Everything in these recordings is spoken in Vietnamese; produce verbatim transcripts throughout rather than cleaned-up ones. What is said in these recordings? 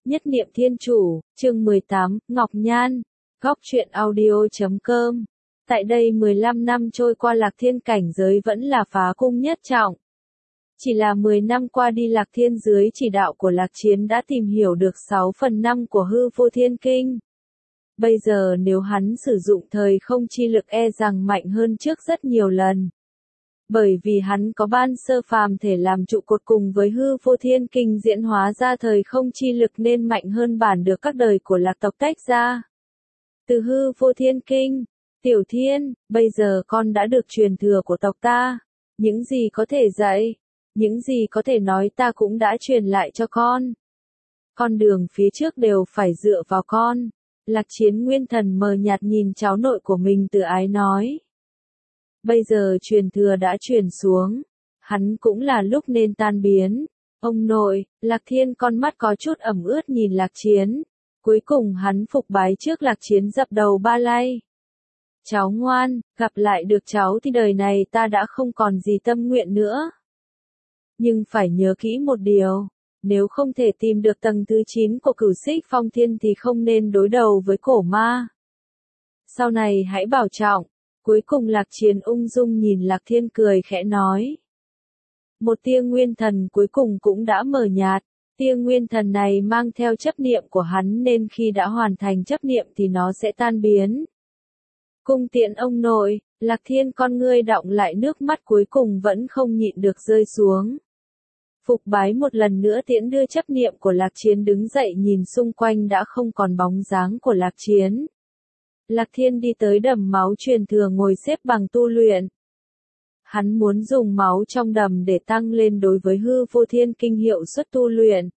Nhất niệm thiên chủ, chương mười tám, Ngọc Nhan, góc truyện audio chấm com. Tại đây mười lăm năm trôi qua Lạc Thiên cảnh giới vẫn là phá cung nhất trọng. Chỉ là mười năm qua đi Lạc Thiên dưới chỉ đạo của Lạc Chiến đã tìm hiểu được sáu phần năm của hư vô thiên kinh. Bây giờ nếu hắn sử dụng thời không chi lực e rằng mạnh hơn trước rất nhiều lần. Bởi vì hắn có ban sơ phàm thể làm trụ cột cùng với hư vô thiên kinh diễn hóa ra thời không chi lực nên mạnh hơn bản được các đời của Lạc tộc tách ra. Từ hư vô thiên kinh, Tiểu Thiên, bây giờ con đã được truyền thừa của tộc ta. Những gì có thể dạy, những gì có thể nói ta cũng đã truyền lại cho con. Con đường phía trước đều phải dựa vào con. Lạc Chiến nguyên thần mờ nhạt nhìn cháu nội của mình tự ái nói. Bây giờ truyền thừa đã truyền xuống, hắn cũng là lúc nên tan biến. Ông nội, Lạc Thiên con mắt có chút ẩm ướt nhìn Lạc Chiến. Cuối cùng hắn phục bái trước Lạc Chiến dập đầu ba lạy. Cháu ngoan, gặp lại được cháu thì đời này ta đã không còn gì tâm nguyện nữa. Nhưng phải nhớ kỹ một điều, nếu không thể tìm được tầng thứ chín của Cửu Xích Phong Thiên thì không nên đối đầu với cổ ma. Sau này hãy bảo trọng. Cuối cùng Lạc Chiến ung dung nhìn Lạc Thiên cười khẽ nói. Một tia nguyên thần cuối cùng cũng đã mờ nhạt, tia nguyên thần này mang theo chấp niệm của hắn nên khi đã hoàn thành chấp niệm thì nó sẽ tan biến. Cung tiễn ông nội, Lạc Thiên con ngươi đọng lại nước mắt cuối cùng vẫn không nhịn được rơi xuống. Phục bái một lần nữa tiễn đưa chấp niệm của Lạc Chiến đứng dậy nhìn xung quanh đã không còn bóng dáng của Lạc Chiến. Lạc Thiên đi tới đầm máu truyền thừa ngồi xếp bằng tu luyện. Hắn muốn dùng máu trong đầm để tăng lên đối với hư vô thiên kinh hiệu suất tu luyện.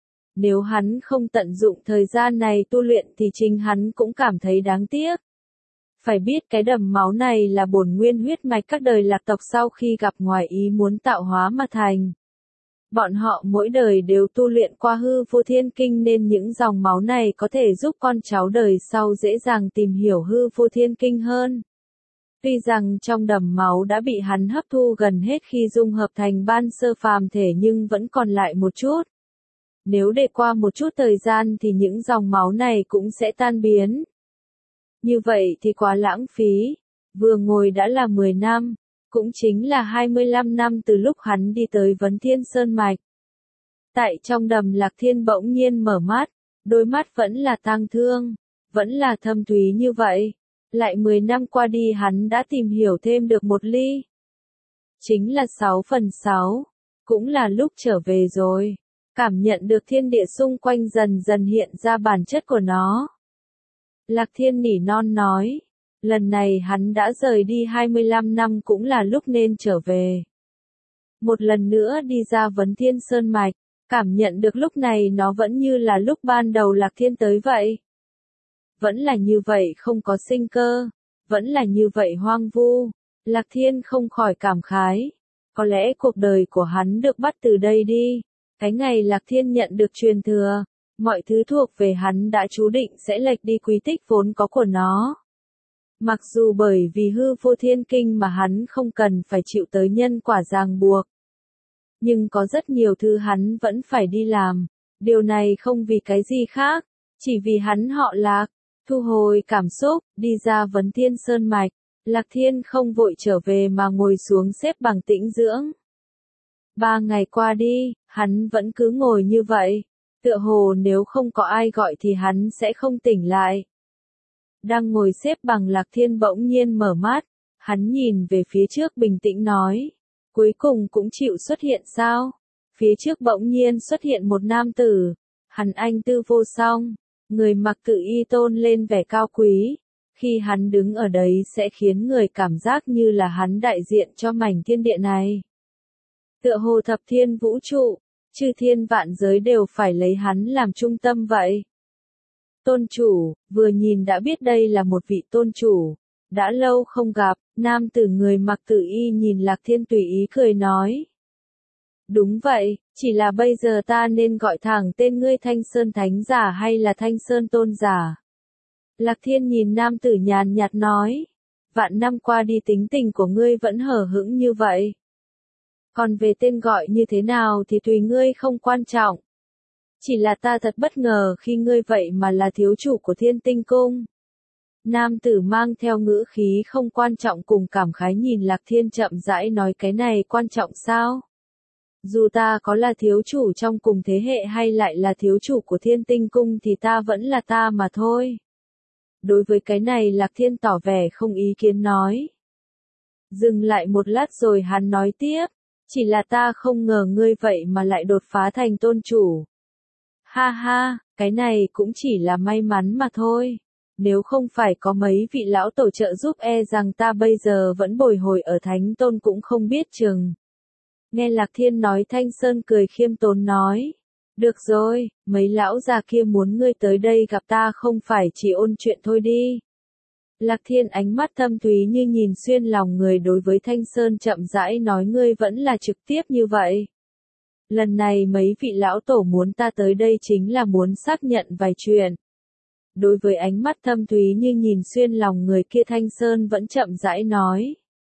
Nếu hắn không tận dụng thời gian này tu luyện thì chính hắn cũng cảm thấy đáng tiếc. Phải biết cái đầm máu này là bổn nguyên huyết mạch các đời Lạc tộc sau khi gặp ngoài ý muốn tạo hóa mà thành. Bọn họ mỗi đời đều tu luyện qua hư vô thiên kinh nên những dòng máu này có thể giúp con cháu đời sau dễ dàng tìm hiểu hư vô thiên kinh hơn. Tuy rằng trong đầm máu đã bị hắn hấp thu gần hết khi dung hợp thành ban sơ phàm thể nhưng vẫn còn lại một chút. Nếu để qua một chút thời gian thì những dòng máu này cũng sẽ tan biến. Như vậy thì quá lãng phí. Vừa ngồi đã là mười năm. Cũng chính là hai mươi lăm năm từ lúc hắn đi tới Vấn Thiên Sơn Mạch. Tại trong đầm Lạc Thiên bỗng nhiên mở mắt, đôi mắt vẫn là tang thương, vẫn là thâm thúy như vậy. Lại mười năm qua đi hắn đã tìm hiểu thêm được một ly. Chính là sáu phần sáu, cũng là lúc trở về rồi. Cảm nhận được thiên địa xung quanh dần dần hiện ra bản chất của nó. Lạc Thiên nỉ non nói. Lần này hắn đã rời đi hai mươi lăm năm cũng là lúc nên trở về. Một lần nữa đi ra Vấn Thiên Sơn Mạch, cảm nhận được lúc này nó vẫn như là lúc ban đầu Lạc Thiên tới vậy. Vẫn là như vậy không có sinh cơ, vẫn là như vậy hoang vu. Lạc Thiên không khỏi cảm khái. Có lẽ cuộc đời của hắn được bắt từ đây đi. Cái ngày Lạc Thiên nhận được truyền thừa, mọi thứ thuộc về hắn đã chú định sẽ lệch đi quy tích vốn có của nó. Mặc dù bởi vì hư vô thiên kinh mà hắn không cần phải chịu tới nhân quả ràng buộc. Nhưng có rất nhiều thứ hắn vẫn phải đi làm. Điều này không vì cái gì khác, chỉ vì hắn họ Lạc. Thu hồi cảm xúc, đi ra Vấn Thiên Sơn Mạch. Lạc Thiên không vội trở về mà ngồi xuống xếp bằng tĩnh dưỡng. Ba ngày qua đi, hắn vẫn cứ ngồi như vậy. Tựa hồ nếu không có ai gọi thì hắn sẽ không tỉnh lại. Đang ngồi xếp bằng Lạc Thiên bỗng nhiên mở mắt, hắn nhìn về phía trước bình tĩnh nói. Cuối cùng cũng chịu xuất hiện sao? Phía trước bỗng nhiên xuất hiện một nam tử, hắn anh tư vô song, người mặc tự y tôn lên vẻ cao quý. Khi hắn đứng ở đấy sẽ khiến người cảm giác như là hắn đại diện cho mảnh thiên địa này. Tựa hồ thập thiên vũ trụ, chư thiên vạn giới đều phải lấy hắn làm trung tâm vậy. Tôn chủ, vừa nhìn đã biết đây là một vị tôn chủ. Đã lâu không gặp, nam tử người mặc tự y nhìn Lạc Thiên tùy ý cười nói. Đúng vậy, chỉ là bây giờ ta nên gọi thẳng tên ngươi Thanh Sơn Thánh Giả hay là Thanh Sơn Tôn Giả. Lạc Thiên nhìn nam tử nhàn nhạt nói. Vạn năm qua đi tính tình của ngươi vẫn hờ hững như vậy. Còn về tên gọi như thế nào thì tùy ngươi không quan trọng. Chỉ là ta thật bất ngờ khi ngươi vậy mà là thiếu chủ của Thiên Tinh Cung. Nam tử mang theo ngữ khí không quan trọng cùng cảm khái nhìn Lạc Thiên chậm rãi nói cái này quan trọng sao? Dù ta có là thiếu chủ trong cùng thế hệ hay lại là thiếu chủ của Thiên Tinh Cung thì ta vẫn là ta mà thôi. Đối với cái này Lạc Thiên tỏ vẻ không ý kiến nói. Dừng lại một lát rồi hắn nói tiếp, chỉ là ta không ngờ ngươi vậy mà lại đột phá thành tôn chủ. Ha ha, cái này cũng chỉ là may mắn mà thôi. Nếu không phải có mấy vị lão tổ trợ giúp e rằng ta bây giờ vẫn bồi hồi ở Thánh Tôn cũng không biết chừng. Nghe Lạc Thiên nói Thanh Sơn cười khiêm tốn nói. Được rồi, mấy lão già kia muốn ngươi tới đây gặp ta không phải chỉ ôn chuyện thôi đi. Lạc Thiên ánh mắt thâm thúy như nhìn xuyên lòng người đối với Thanh Sơn chậm rãi nói ngươi vẫn là trực tiếp như vậy. Lần này mấy vị lão tổ muốn ta tới đây chính là muốn xác nhận vài chuyện. Đối với ánh mắt thâm thúy như nhìn xuyên lòng người kia Thanh Sơn vẫn chậm rãi nói.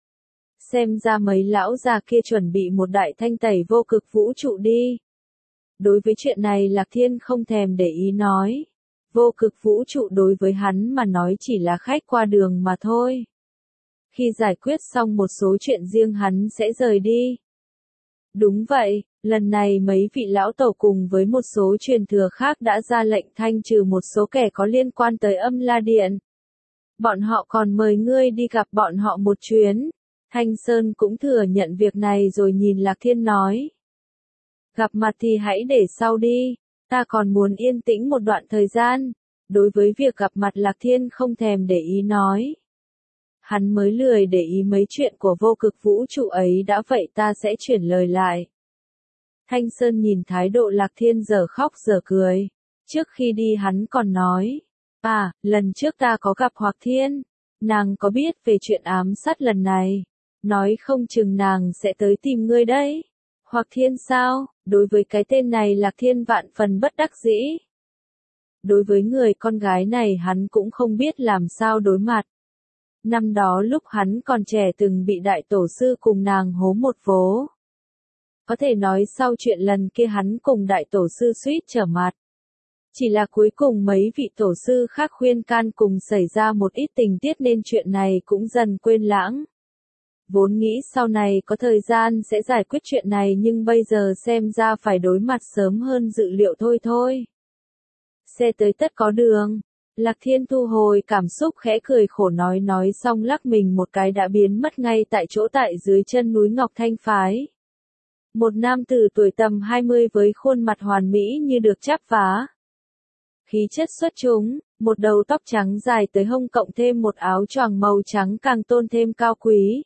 Xem ra mấy lão già kia chuẩn bị một đại thanh tẩy vô cực vũ trụ đi. Đối với chuyện này Lạc Thiên không thèm để ý nói. Vô cực vũ trụ đối với hắn mà nói chỉ là khách qua đường mà thôi. Khi giải quyết xong một số chuyện riêng hắn sẽ rời đi. Đúng vậy, lần này mấy vị lão tổ cùng với một số truyền thừa khác đã ra lệnh thanh trừ một số kẻ có liên quan tới Âm La Điện. Bọn họ còn mời ngươi đi gặp bọn họ một chuyến. Thanh Sơn cũng thừa nhận việc này rồi nhìn Lạc Thiên nói. Gặp mặt thì hãy để sau đi, ta còn muốn yên tĩnh một đoạn thời gian. Đối với việc gặp mặt Lạc Thiên không thèm để ý nói. Hắn mới lười để ý mấy chuyện của vô cực vũ trụ ấy đã vậy ta sẽ chuyển lời lại. Thanh Sơn nhìn thái độ Lạc Thiên giờ khóc giờ cười. Trước khi đi hắn còn nói. À, lần trước ta có gặp Hoặc Thiên. Nàng có biết về chuyện ám sát lần này. Nói không chừng nàng sẽ tới tìm ngươi đấy. Hoặc Thiên sao? Đối với cái tên này Lạc Thiên vạn phần bất đắc dĩ. Đối với người con gái này hắn cũng không biết làm sao đối mặt. Năm đó lúc hắn còn trẻ từng bị đại tổ sư cùng nàng hố một vố. Có thể nói sau chuyện lần kia hắn cùng đại tổ sư suýt trở mặt. Chỉ là cuối cùng mấy vị tổ sư khác khuyên can cùng xảy ra một ít tình tiết nên chuyện này cũng dần quên lãng. Vốn nghĩ sau này có thời gian sẽ giải quyết chuyện này nhưng bây giờ xem ra phải đối mặt sớm hơn dự liệu thôi thôi. Xe tới tất có đường. Lạc Thiên thu hồi cảm xúc khẽ cười khổ nói nói xong lắc mình một cái đã biến mất ngay tại chỗ tại dưới chân núi Ngọc Thanh Phái. Một nam tử tuổi tầm hai mươi với khuôn mặt hoàn mỹ như được chắp vá. Khí chất xuất chúng, một đầu tóc trắng dài tới hông cộng thêm một áo choàng màu trắng càng tôn thêm cao quý.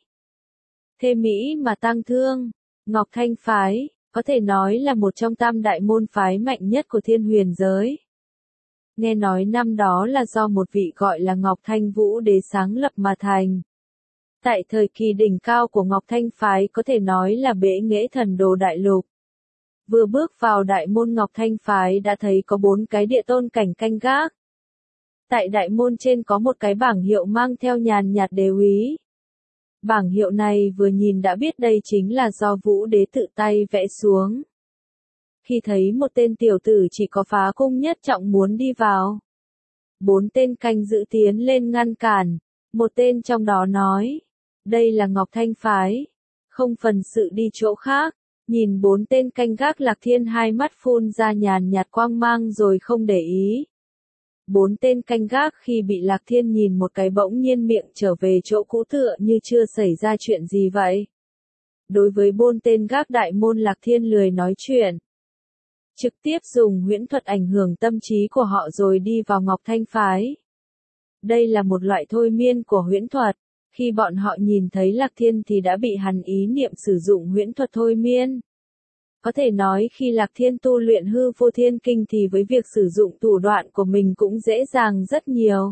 Thê mỹ mà tang thương, Ngọc Thanh Phái, có thể nói là một trong tam đại môn phái mạnh nhất của thiên huyền giới. Nghe nói năm đó là do một vị gọi là Ngọc Thanh Vũ Đế sáng lập mà thành. Tại thời kỳ đỉnh cao của Ngọc Thanh Phái có thể nói là bệ nghệ thần đồ đại lục. Vừa bước vào đại môn Ngọc Thanh Phái đã thấy có bốn cái địa tôn cảnh canh gác. Tại đại môn trên có một cái bảng hiệu mang theo nhàn nhạt đế úy. Bảng hiệu này vừa nhìn đã biết đây chính là do Vũ Đế tự tay vẽ xuống. Khi thấy một tên tiểu tử chỉ có phá cung nhất trọng muốn đi vào. Bốn tên canh giữ tiến lên ngăn cản. Một tên trong đó nói. Đây là Ngọc Thanh Phái. Không phần sự đi chỗ khác. Nhìn bốn tên canh gác Lạc Thiên hai mắt phun ra nhàn nhạt quang mang rồi không để ý. Bốn tên canh gác khi bị Lạc Thiên nhìn một cái bỗng nhiên miệng trở về chỗ cũ tựa như chưa xảy ra chuyện gì vậy. Đối với bốn tên gác đại môn Lạc Thiên lười nói chuyện. Trực tiếp dùng huyễn thuật ảnh hưởng tâm trí của họ rồi đi vào Ngọc Thanh Phái. Đây là một loại thôi miên của huyễn thuật. Khi bọn họ nhìn thấy Lạc Thiên thì đã bị hắn ý niệm sử dụng huyễn thuật thôi miên. Có thể nói khi Lạc Thiên tu luyện hư vô thiên kinh thì với việc sử dụng thủ đoạn của mình cũng dễ dàng rất nhiều.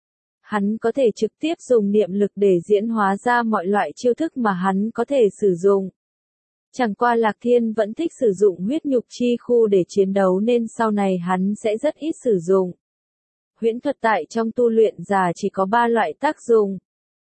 Hắn có thể trực tiếp dùng niệm lực để diễn hóa ra mọi loại chiêu thức mà hắn có thể sử dụng. Chẳng qua Lạc Thiên vẫn thích sử dụng huyết nhục chi khu để chiến đấu nên sau này hắn sẽ rất ít sử dụng. Huyễn thuật tại trong tu luyện giả chỉ có ba loại tác dụng.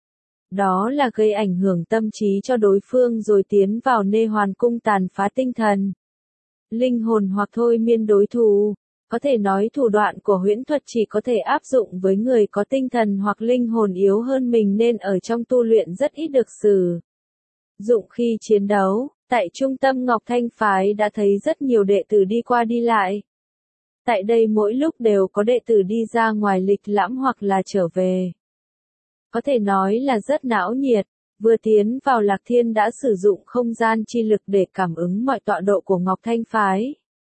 Đó là gây ảnh hưởng tâm trí cho đối phương rồi tiến vào nê hoàn cung tàn phá tinh thần. linh hồn hoặc thôi miên đối thủ. Có thể nói thủ đoạn của huyễn thuật chỉ có thể áp dụng với người có tinh thần hoặc linh hồn yếu hơn mình nên ở trong tu luyện rất ít được sử dụng khi chiến đấu. Tại trung tâm Ngọc Thanh Phái đã thấy rất nhiều đệ tử đi qua đi lại. Tại đây mỗi lúc đều có đệ tử đi ra ngoài lịch lãm hoặc là trở về. Có thể nói là rất náo nhiệt. Vừa tiến vào Lạc Thiên đã sử dụng không gian chi lực để cảm ứng mọi tọa độ của Ngọc Thanh Phái.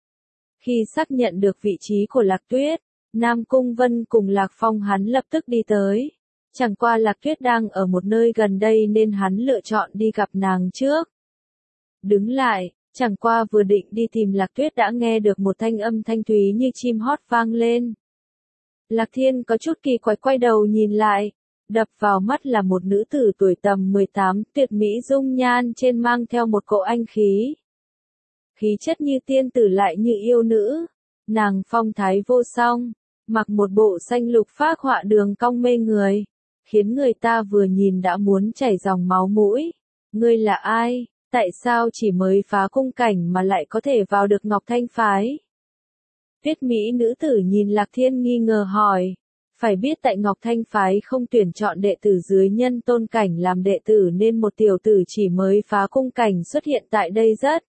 Khi xác nhận được vị trí của Lạc Tuyết, Nam Cung Vân cùng Lạc Phong hắn lập tức đi tới. Chẳng qua Lạc Tuyết đang ở một nơi gần đây nên hắn lựa chọn đi gặp nàng trước. Đứng lại, chẳng qua vừa định đi tìm Lạc Tuyết đã nghe được một thanh âm thanh thúy như chim hót vang lên. Lạc Thiên có chút kỳ quái quay đầu nhìn lại, đập vào mắt là một nữ tử tuổi tầm mười tám, tuyệt mỹ dung nhan trên mang theo một cỗ anh khí. Khí chất như tiên tử lại như yêu nữ, nàng phong thái vô song, mặc một bộ xanh lục phác họa đường cong mê người, khiến người ta vừa nhìn đã muốn chảy dòng máu mũi. Ngươi là ai? Tại sao chỉ mới phá cung cảnh mà lại có thể vào được Ngọc Thanh Phái? Tuyết mỹ nữ tử nhìn Lạc Thiên nghi ngờ hỏi. Phải biết tại Ngọc Thanh Phái không tuyển chọn đệ tử dưới nhân tôn cảnh làm đệ tử nên một tiểu tử chỉ mới phá cung cảnh xuất hiện tại đây rất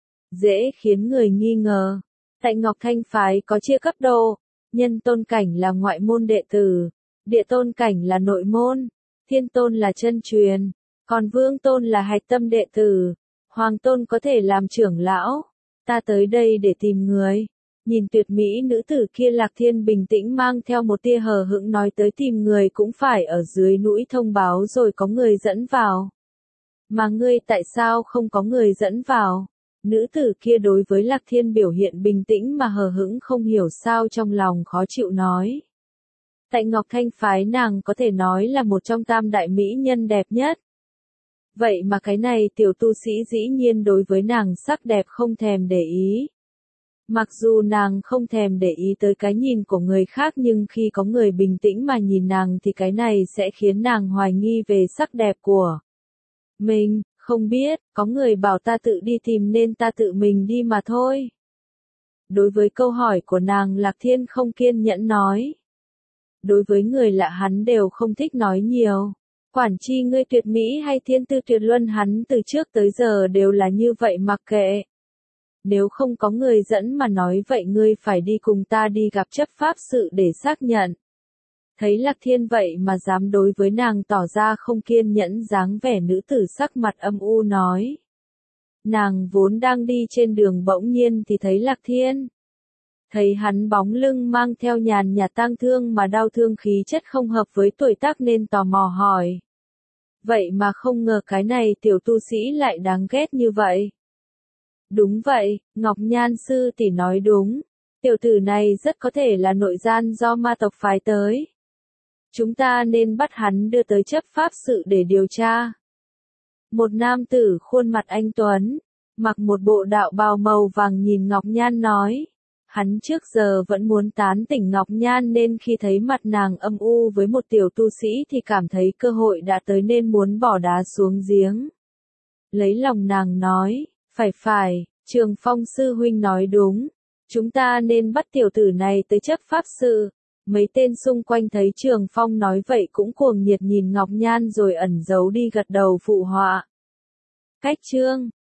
dễ khiến người nghi ngờ. Tại Ngọc Thanh Phái có chia cấp độ, nhân tôn cảnh là ngoại môn đệ tử, địa tôn cảnh là nội môn, thiên tôn là chân truyền, còn vương tôn là hạch tâm đệ tử, hoàng tôn có thể làm trưởng lão. Ta tới đây để tìm người. Nhìn tuyệt mỹ nữ tử kia Lạc Thiên bình tĩnh mang theo một tia hờ hững nói tới tìm người cũng phải ở dưới núi thông báo rồi có người dẫn vào. Mà ngươi tại sao không có người dẫn vào? Nữ tử kia đối với Lạc Thiên biểu hiện bình tĩnh mà hờ hững không hiểu sao trong lòng khó chịu nói. Tại Ngọc Thanh Phái nàng có thể nói là một trong tam đại mỹ nhân đẹp nhất. Vậy mà cái này tiểu tu sĩ dĩ nhiên đối với nàng sắc đẹp không thèm để ý. Mặc dù nàng không thèm để ý tới cái nhìn của người khác nhưng khi có người bình tĩnh mà nhìn nàng thì cái này sẽ khiến nàng hoài nghi về sắc đẹp của mình. Không biết, có người bảo ta tự đi tìm nên ta tự mình đi mà thôi. Đối với câu hỏi của nàng Lạc Thiên không kiên nhẫn nói. Đối với người lạ hắn đều không thích nói nhiều. Quản chi ngươi tuyệt mỹ hay thiên tư tuyệt luân hắn từ trước tới giờ đều là như vậy mặc kệ. Nếu không có người dẫn mà nói vậy ngươi phải đi cùng ta đi gặp chấp pháp sự để xác nhận. Thấy Lạc Thiên vậy mà dám đối với nàng tỏ ra không kiên nhẫn dáng vẻ nữ tử sắc mặt âm u nói. Nàng vốn đang đi trên đường bỗng nhiên thì thấy Lạc Thiên. Thấy hắn bóng lưng mang theo nhàn nhạt tang thương mà đau thương khí chất không hợp với tuổi tác nên tò mò hỏi. Vậy mà không ngờ cái này tiểu tu sĩ lại đáng ghét như vậy. Đúng vậy, Ngọc Nhan sư tỷ nói đúng. Tiểu tử này rất có thể là nội gian do ma tộc phái tới. Chúng ta nên bắt hắn đưa tới chấp pháp sự để điều tra. Một nam tử khuôn mặt anh tuấn, mặc một bộ đạo bào màu vàng nhìn Ngọc Nhan nói. Hắn trước giờ vẫn muốn tán tỉnh Ngọc Nhan nên khi thấy mặt nàng âm u với một tiểu tu sĩ thì cảm thấy cơ hội đã tới nên muốn bỏ đá xuống giếng. Lấy lòng nàng nói, phải phải, Trường Phong sư huynh nói đúng. Chúng ta nên bắt tiểu tử này tới chấp pháp sự. Mấy tên xung quanh thấy Trường Phong nói vậy cũng cuồng nhiệt nhìn Ngọc Nhan rồi ẩn giấu đi gật đầu phụ họa. Cách chương